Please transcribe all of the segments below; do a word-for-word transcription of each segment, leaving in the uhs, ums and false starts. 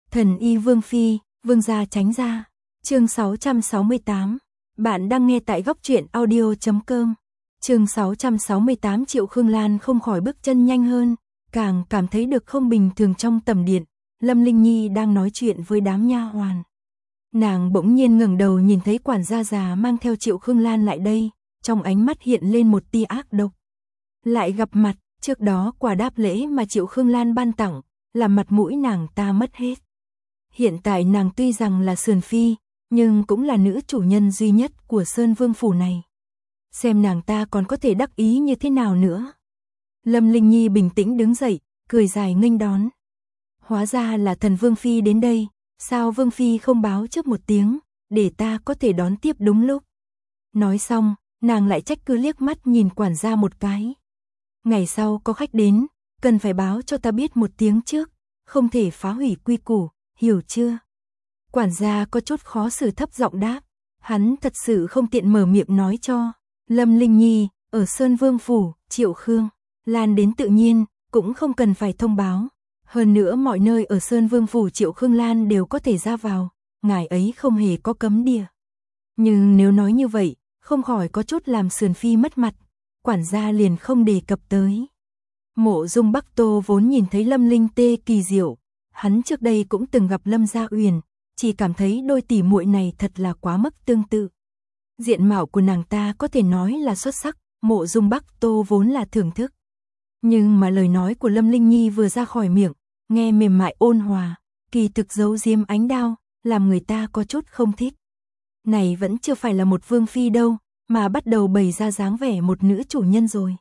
Thần y Vương Phi, Vương gia tránh ra. Chương sáu trăm sáu mươi tám. Bạn đang nghe tại góc truyện audio chấm com. Chương sáu trăm sáu mươi tám. Triệu Khương Lan không khỏi bước chân nhanh hơn, càng cảm thấy được không bình thường. Trong tầm điện, Lâm Linh Nhi đang nói chuyện với đám nha hoàn. Nàng bỗng nhiên ngẩng đầu nhìn thấy quản gia già mang theo Triệu Khương Lan lại đây, trong ánh mắt hiện lên một tia ác độc. Lại gặp mặt, trước đó quả đáp lễ mà Triệu Khương Lan ban tặng, làm mặt mũi nàng ta mất hết. Hiện tại nàng tuy rằng là sườn phi, nhưng cũng là nữ chủ nhân duy nhất của Sơn Vương phủ này. Xem nàng ta còn có thể đắc ý như thế nào nữa. Lâm Linh Nhi bình tĩnh đứng dậy, cười dài nghênh đón. Hóa ra là thần Vương Phi đến đây, sao Vương Phi không báo trước một tiếng, để ta có thể đón tiếp đúng lúc. Nói xong, nàng lại trách cứ liếc mắt nhìn quản gia một cái. Ngày sau có khách đến, cần phải báo cho ta biết một tiếng trước, không thể phá hủy quy củ, hiểu chưa? Quản gia có chút khó xử thấp giọng đáp, hắn thật sự không tiện mở miệng nói cho. Lâm Linh Nhi, ở Sơn Vương phủ, Triệu Khương Lan đến tự nhiên, cũng không cần phải thông báo. Hơn nữa mọi nơi ở Sơn Vương phủ Triệu Khương Lan đều có thể ra vào, ngài ấy không hề có cấm địa. Nhưng nếu nói như vậy, không khỏi có chút làm sườn phi mất mặt, quản gia liền không đề cập tới. Mộ Dung Bắc Tô vốn nhìn thấy Lâm Linh Tê kỳ diệu, hắn trước đây cũng từng gặp Lâm Gia Uyển, chỉ cảm thấy đôi tỷ muội này thật là quá mức tương tự. Diện mạo của nàng ta có thể nói là xuất sắc, Mộ Dung Bắc Tô vốn là thưởng thức. Nhưng mà lời nói của Lâm Linh Nhi vừa ra khỏi miệng, nghe mềm mại ôn hòa, kỳ thực giấu diếm ánh đao, làm người ta có chút không thích. Này vẫn chưa phải là một vương phi đâu, mà bắt đầu bày ra dáng vẻ một nữ chủ nhân rồi.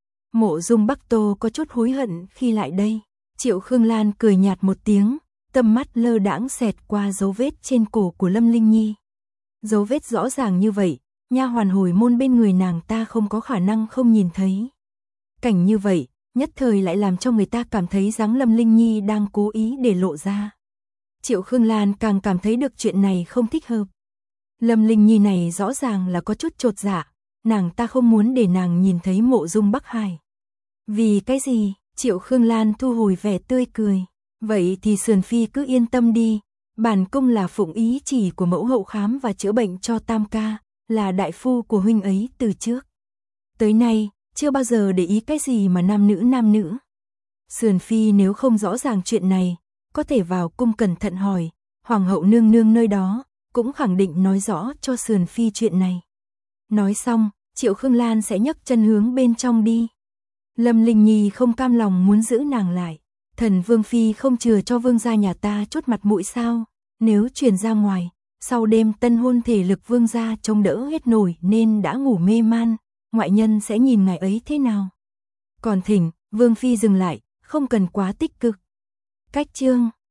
Mộ Dung Bắc Tô có chút hối hận khi lại đây. Triệu Khương Lan cười nhạt một tiếng, tầm mắt lơ đãng xẹt qua dấu vết trên cổ của Lâm Linh Nhi. Dấu vết rõ ràng như vậy, nha hoàn hồi môn bên người nàng ta không có khả năng không nhìn thấy. Cảnh như vậy, nhất thời lại làm cho người ta cảm thấy dáng Lâm Linh Nhi đang cố ý để lộ ra. Triệu Khương Lan càng cảm thấy được chuyện này không thích hợp. Lâm Linh Nhi này rõ ràng là có chút chột dạ, nàng ta không muốn để nàng nhìn thấy Mộ Dung Bắc Hải. Vì cái gì? Triệu Khương Lan thu hồi vẻ tươi cười. Vậy thì sườn phi cứ yên tâm đi, bản cung là phụng ý chỉ của mẫu hậu khám và chữa bệnh cho Tam ca, là đại phu của huynh ấy từ trước. Tới nay, chưa bao giờ để ý cái gì mà nam nữ nam nữ. Sườn phi nếu không rõ ràng chuyện này, có thể vào cung cẩn thận hỏi, hoàng hậu nương nương nơi đó, cũng khẳng định nói rõ cho sườn phi chuyện này. Nói xong, Triệu Khương Lan sẽ nhấc chân hướng bên trong đi. Lâm Linh Nhi không cam lòng muốn giữ nàng lại. Thần Vương Phi không chừa cho vương gia nhà ta chút mặt mũi sao? Nếu truyền ra ngoài, sau đêm tân hôn thể lực vương gia chống đỡ hết nổi nên đã ngủ mê man, ngoại nhân sẽ nhìn ngài ấy thế nào? Còn thỉnh, Vương Phi dừng lại, không cần quá tích cực. Cách chương